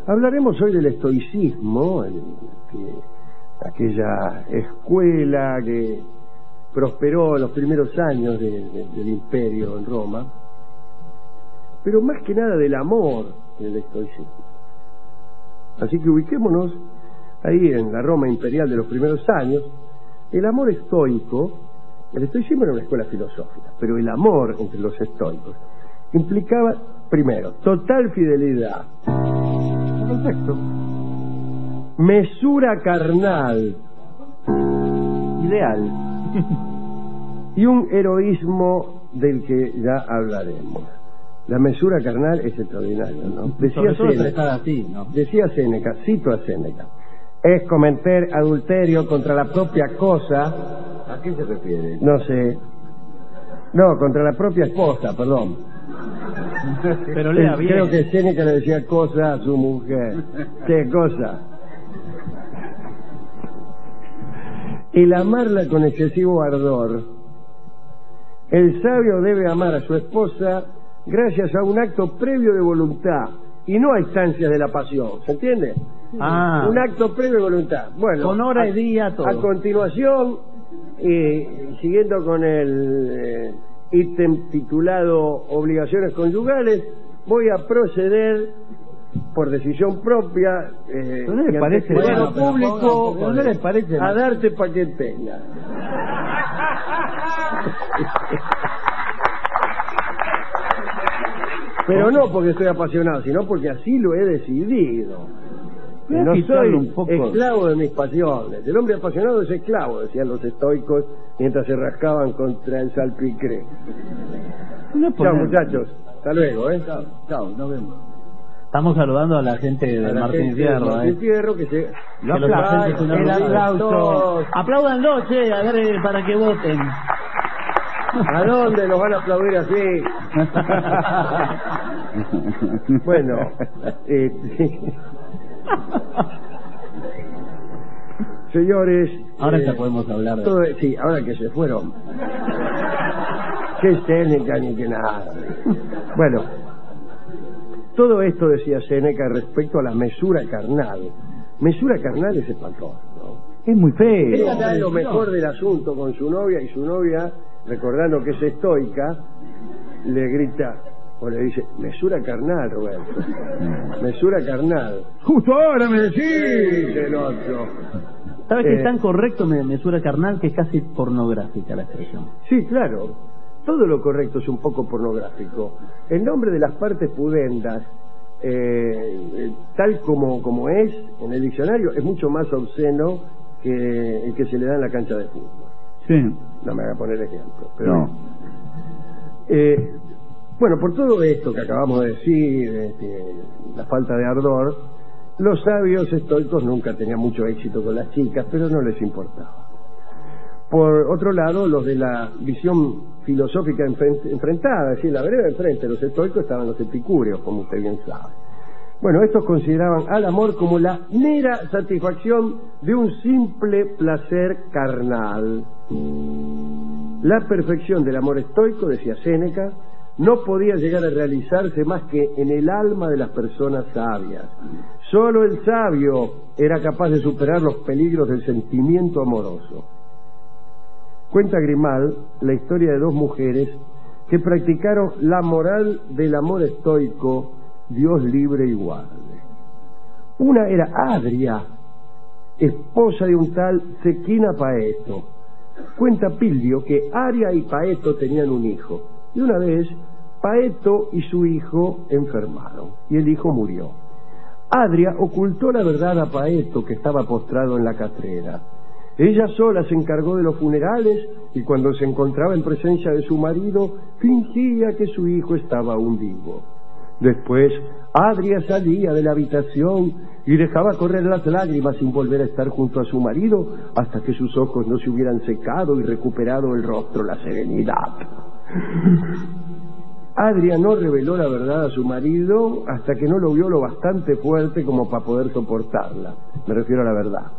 Hablaremos hoy del estoicismo, aquella escuela que prosperó en los primeros años del imperio en Roma, pero más que nada del amor en el estoicismo. Así que ubiquémonos ahí en la Roma imperial de los primeros años. El amor estoico, el estoicismo era una escuela filosófica, pero el amor entre los estoicos implicaba, primero, total fidelidad, perfecto, mesura carnal, ideal, y un heroísmo del que ya hablaremos. La mesura carnal es extraordinaria, ¿no? Decía Séneca, ¿no? Decía Séneca, cito a Séneca: es cometer adulterio contra la propia cosa. ¿A qué se refiere? No sé. No, contra la propia esposa, perdón. Pero lea bien. Creo que Séneca le decía cosa a su mujer. ¿Qué cosa? El amarla con excesivo ardor. El sabio debe amar a su esposa gracias a un acto previo de voluntad y no a instancias de la pasión. ¿Se entiende? Un acto previo de voluntad. Bueno, con hora y día todo. A continuación, siguiendo con el ítem titulado Obligaciones conyugales, voy a proceder por decisión propia ¿no le parece público ¿no le parece a darte pa' que tenga? Pero no porque estoy apasionado, sino porque así lo he decidido. No soy esclavo de mis pasiones. El hombre apasionado es esclavo, decían los estoicos mientras se rascaban contra el salpicré. Chao, muchachos. Hasta luego, Chao, nos vemos. Estamos saludando a la gente de Martín Fierro. Martín Fierro, que se... el aplauso. Apláudanlo, che, a ver, para que voten. ¿A dónde nos van a aplaudir así? Bueno, señores, ahora ya podemos hablar de todo, sí, ahora que se fueron. Qué Séneca ni que nada. Bueno, todo esto decía Séneca respecto a la mesura carnal. Mesura carnal es espantoso, ¿no? Es muy feo. Ella da lo mejor del asunto con su novia, y su novia, recordando que es estoica, le grita o le dice: mesura carnal, Roberto, mesura carnal. Justo ahora me decís. El otro. ¿Sabes que es tan correcto mesura carnal que es casi pornográfica la expresión? Sí, claro. Todo lo correcto es un poco pornográfico. El nombre de las partes pudendas, tal como es en el diccionario, es mucho más obsceno que el que se le da en la cancha de fútbol. Sí. No me haga poner ejemplo. Pero no. Bueno, por todo esto que acabamos de decir, la falta de ardor, los sabios estoicos nunca tenían mucho éxito con las chicas, pero no les importaba. Por otro lado, los de la visión filosófica enfrentada, es decir, la vereda enfrente de los estoicos, estaban los epicúreos, como usted bien sabe. Bueno, estos consideraban al amor como la mera satisfacción de un simple placer carnal. La perfección del amor estoico, decía Séneca, no podía llegar a realizarse más que en el alma de las personas sabias. Solo el sabio era capaz de superar los peligros del sentimiento amoroso. Cuenta Grimal la historia de dos mujeres que practicaron la moral del amor estoico, Dios libre y guarde. Una era Adria, esposa de un tal Cequina Paeto. Cuenta Pildio que Aria y Paeto tenían un hijo, y una vez Paeto y su hijo enfermaron, y el hijo murió. Adria ocultó la verdad a Paeto, que estaba postrado en la catrera. Ella sola se encargó de los funerales, y cuando se encontraba en presencia de su marido, fingía que su hijo estaba aún vivo. Después, Adria salía de la habitación y dejaba correr las lágrimas sin volver a estar junto a su marido hasta que sus ojos no se hubieran secado y recuperado el rostro la serenidad. Adria no reveló la verdad a su marido hasta que no lo vio lo bastante fuerte como para poder soportarla. Me refiero a la verdad.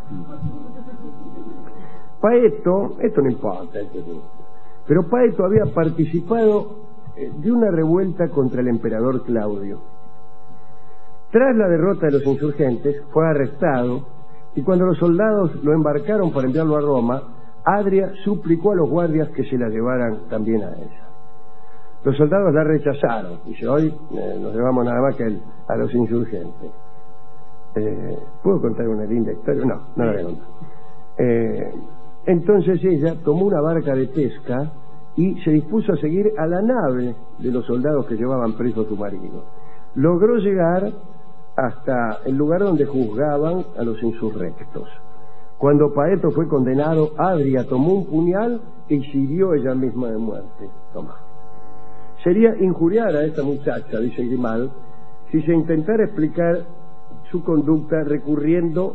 Paeto, esto no importa, pero Paeto había participado de una revuelta contra el emperador Claudio. Tras la derrota de los insurgentes, fue arrestado y cuando los soldados lo embarcaron para enviarlo a Roma, Adria suplicó a los guardias que se la llevaran también a ella. Los soldados la rechazaron. Dice, hoy nos llevamos nada más que a los insurgentes. ¿Puedo contar una linda historia? No la voy a contar. Entonces ella tomó una barca de pesca y se dispuso a seguir a la nave de los soldados que llevaban preso a su marido. Logró llegar hasta el lugar donde juzgaban a los insurrectos. Cuando Paeto fue condenado, Adria tomó un puñal y hirió ella misma de muerte. Toma. Sería injuriar a esta muchacha, dice Grimal, si se intentara explicar su conducta recurriendo,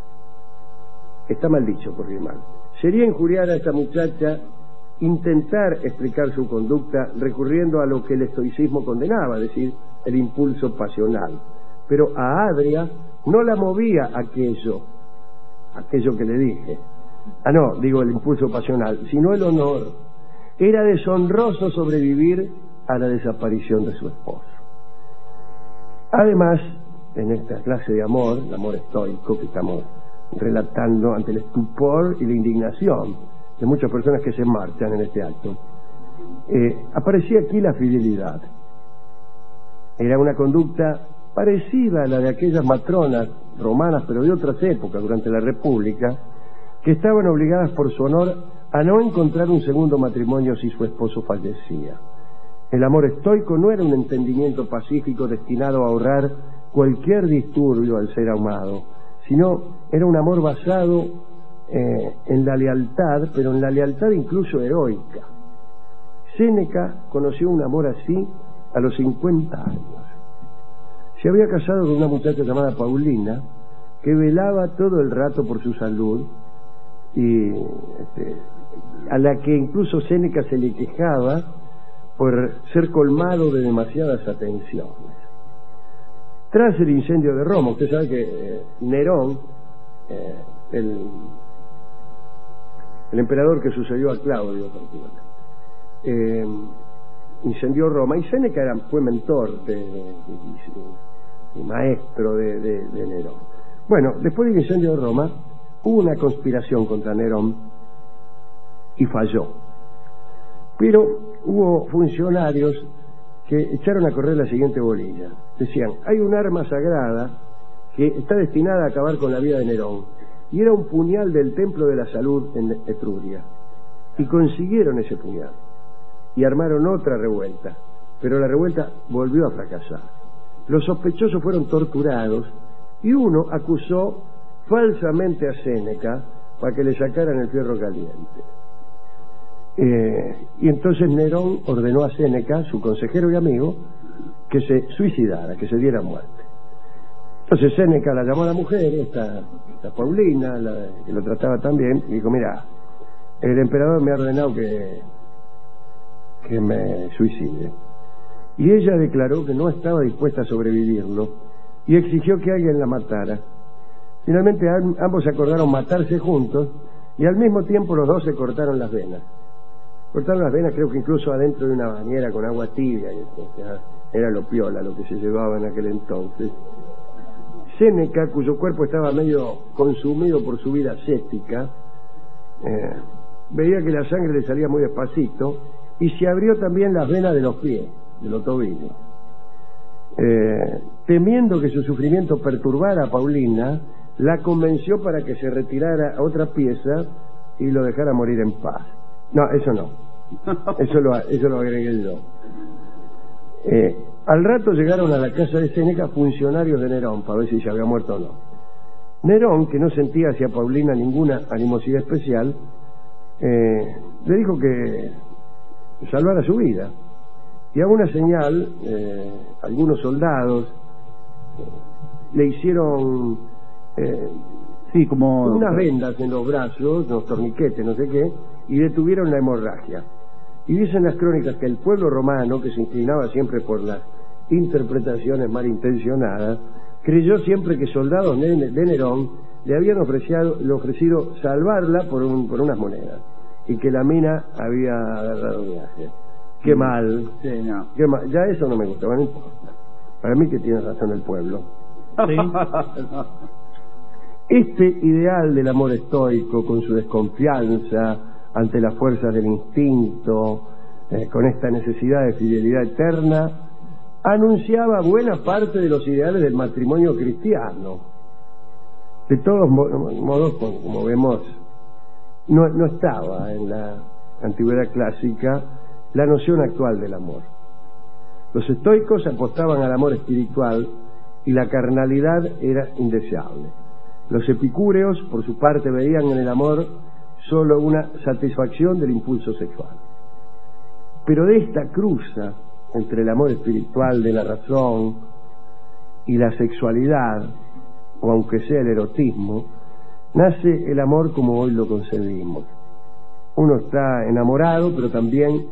está mal dicho por Grimal, sería injuriar a esta muchacha intentar explicar su conducta recurriendo a lo que el estoicismo condenaba, es decir, el impulso pasional. Pero a Adria no la movía aquello que le dije. El impulso pasional, sino el honor. Era deshonroso sobrevivir a la desaparición de su esposo. Además, en esta clase de amor, el amor estoico que estamos relatando ante el estupor y la indignación de muchas personas que se marchan en este acto, aparecía aquí la fidelidad. Era una conducta parecida a la de aquellas matronas romanas, pero de otras épocas, durante la República, que estaban obligadas por su honor a no encontrar un segundo matrimonio si su esposo fallecía. El amor estoico no era un entendimiento pacífico destinado a ahorrar cualquier disturbio al ser amado, sino era un amor basado en la lealtad, pero en la lealtad incluso heroica. Séneca conoció un amor así a los 50 años. Se había casado con una muchacha llamada Paulina, que velaba todo el rato por su salud y a la que incluso Séneca se le quejaba por ser colmado de demasiadas atenciones. Tras el incendio de Roma, usted sabe que Nerón, el emperador que sucedió a Claudio, incendió Roma, y Séneca fue mentor y maestro de Nerón. Bueno, después del incendio de Roma, hubo una conspiración contra Nerón y falló. Pero hubo funcionarios que echaron a correr la siguiente bolilla. Decían, hay un arma sagrada que está destinada a acabar con la vida de Nerón, y era un puñal del Templo de la Salud en Etruria. Y consiguieron ese puñal y armaron otra revuelta, pero la revuelta volvió a fracasar. Los sospechosos fueron torturados y uno acusó falsamente a Séneca para que le sacaran el fierro caliente. Y entonces Nerón ordenó a Séneca, su consejero y amigo, que se suicidara, que se diera muerte. Entonces Séneca la llamó a la mujer, esta Paulina, que lo trataba tan bien, y dijo, mira, el emperador me ha ordenado que me suicide. Y ella declaró que no estaba dispuesta a sobrevivirlo y exigió que alguien la matara. Finalmente ambos acordaron matarse juntos y al mismo tiempo los dos se cortaron las venas. Cortaron las venas, creo que incluso adentro de una bañera con agua tibia, era lo piola lo que se llevaba en aquel entonces. Séneca, cuyo cuerpo estaba medio consumido por su vida ascética, veía que la sangre le salía muy despacito y se abrió también las venas de los pies, de los tobillos. Temiendo que su sufrimiento perturbara a Paulina, la convenció para que se retirara a otra pieza y lo dejara morir en paz. No, eso no. Eso lo agregué yo. Al rato llegaron a la casa de Séneca funcionarios de Nerón para ver si se había muerto o no. Nerón, que no sentía hacia Paulina ninguna animosidad especial, le dijo que salvara su vida. Y a una señal, algunos soldados le hicieron como unas vendas en los brazos, unos torniquetes, no sé qué, y detuvieron la hemorragia. Y dicen las crónicas que el pueblo romano, que se inclinaba siempre por las interpretaciones malintencionadas, creyó siempre que soldados de Nerón le habían ofrecido salvarla por unas monedas, y que la mina había agarrado viaje. Qué mal, sí, no. qué mal. Ya eso no me gusta, no importa. Para mí que tiene razón el pueblo. Sí. Este ideal del amor estoico, con su desconfianza ante las fuerzas del instinto, con esta necesidad de fidelidad eterna, anunciaba buena parte de los ideales del matrimonio cristiano. De todos modos, como vemos, no estaba en la antigüedad clásica la noción actual del amor. Los estoicos apostaban al amor espiritual y la carnalidad era indeseable. Los epicúreos, por su parte, veían en el amor solo una satisfacción del impulso sexual. Pero de esta cruza entre el amor espiritual de la razón y la sexualidad, o aunque sea el erotismo, nace el amor como hoy lo concebimos. Uno está enamorado, pero también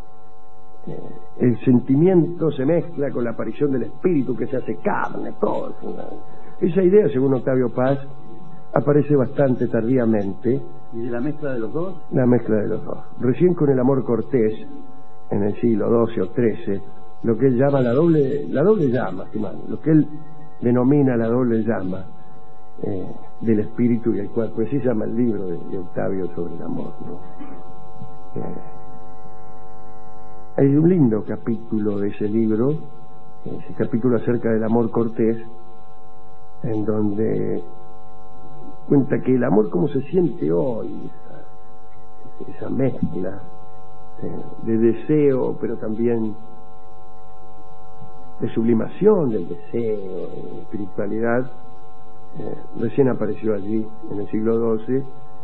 el sentimiento se mezcla con la aparición del espíritu que se hace carne, todo. Esa idea, según Octavio Paz, aparece bastante tardíamente. ¿Y de la mezcla de los dos? La mezcla de los dos. Recién con el amor cortés, en el siglo XII o XIII, lo que él llama la doble llama, estimado, lo que él denomina la doble llama del espíritu y el cual, pues sí se llama el libro de Octavio sobre el amor, ¿no? Hay un lindo capítulo de ese libro, ese capítulo acerca del amor cortés, en donde cuenta que el amor como se siente hoy, esa mezcla de deseo, pero también de sublimación del deseo, de espiritualidad, recién apareció allí en el siglo XII,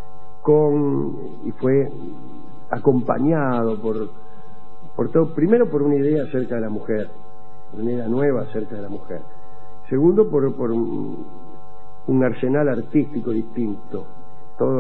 y fue acompañado por todo, primero por una idea acerca de la mujer, una idea nueva acerca de la mujer, segundo por un arsenal artístico distinto, toda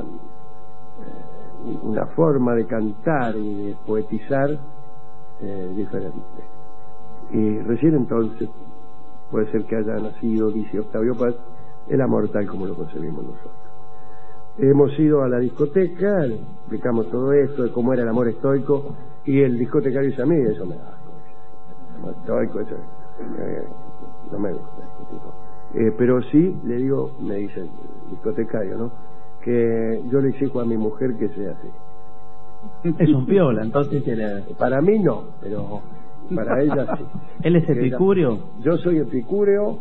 una forma de cantar y de poetizar diferente. Y recién entonces puede ser que haya nacido, dice Octavio Paz, el amor tal como lo concebimos nosotros. Hemos ido a la discoteca, explicamos todo esto de cómo era el amor estoico, y el discotecario dice: a mí eso me da asco, el amor estoico, eso no me gusta. Pero sí, le digo, me dice el discotecario, ¿no?, que yo le exijo a mi mujer que sea así. Es un piola, entonces. Para mí no, pero para ella sí. ¿Él es epicúreo? Yo soy epicúreo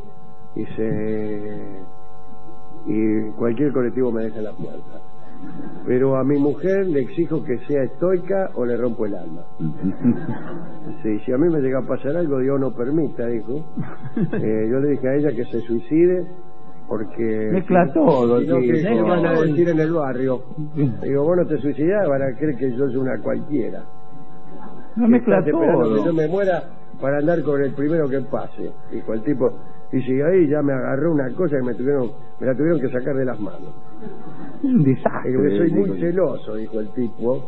y cualquier colectivo me deja en la puerta. Pero a mi mujer le exijo que sea estoica o le rompo el alma. Sí, si a mí me llega a pasar algo, Dios no permita, dijo. Yo le dije a ella que se suicide porque... Mezcla todo, sino sí, que van a decir en el barrio. Digo, vos no te suicidás, van a creer que yo soy una cualquiera. No mezcla todo. Que yo me muera para andar con el primero que pase. Dijo el tipo. Y si ahí ya me agarró una cosa que me la tuvieron que sacar de las manos. Un desastre. Yo soy muy celoso, dijo el tipo.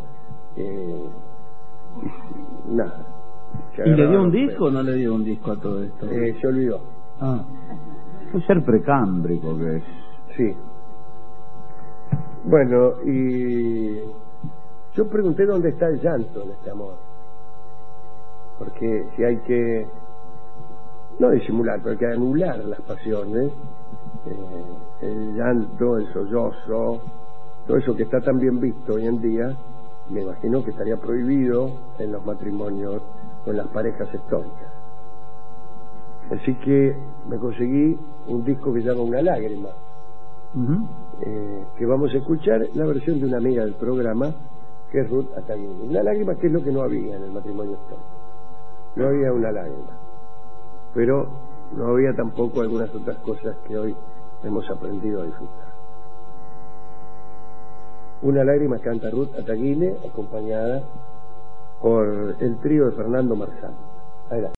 Nada. ¿Y le dio un disco o no le dio un disco a todo esto? Se olvidó. Puede ser precámbrico que es. Sí. Bueno, y yo pregunté dónde está el llanto en este amor. Porque si hay que, no disimular, pero hay que anular las pasiones, el llanto, el sollozo, todo eso que está tan bien visto hoy en día, me imagino que estaría prohibido en los matrimonios con las parejas estoicas. Así que me conseguí un disco que se llama Una lágrima, que vamos a escuchar la versión de una amiga del programa, que es Ruth Ataguini. Una lágrima, que es lo que no había en el matrimonio estoico. No había una lágrima, pero no había tampoco algunas otras cosas que hoy hemos aprendido a disfrutar. Una lágrima canta Ruth Ataguine, acompañada por el trío de Fernando Marzán. Adelante.